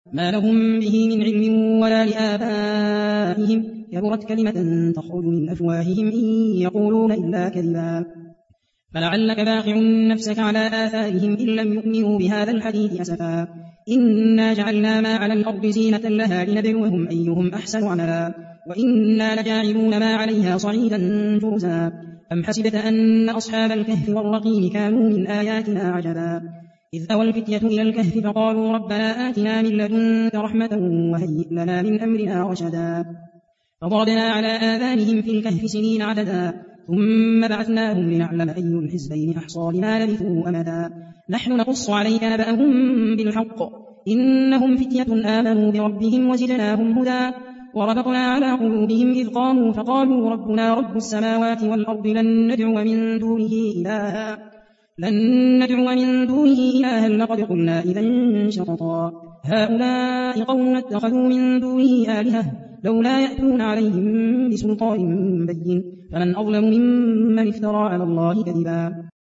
ما لهم به من علم ولا لآبائهم كبرت كلمة تخرج من أفواههم إن يقولون إلا كذبا فلعلك باخع نفسك على آثارهم إن لم يؤمنوا بهذا الحديث أسفا إنا جعلنا ما على الأرض زينة لها لنبلوهم أيهم أحسن عملا وإنا لجاعلون ما عليها صعيدا جرزا أم حسبت أن أصحاب الكهف والرقيم كانوا من آياتنا عجبا إذ أوى الفتية إلى الكهف فقالوا ربنا آتنا من لدنك رحمة وهيئ لنا من أمرنا رشدا فضربنا على آذانهم في الكهف سنين عددا ثم بعثناهم لنعلم أي الحزبين أحصى لما لبثوا أمدا نحن نقص عليك نبأهم بالحق إنهم فتية آمنوا بربهم وزدناهم هدى وربطنا على قلوبهم إذ قاموا فقالوا ربنا رب السماوات والأرض لن ندعو من دونه إلها لقد قلنا إذا شططا هؤلاء قوم اتخذوا من دونه آلهة لولا يأتون عليهم بسلطان بين فمن أظلم ممن افترى على الله كذبا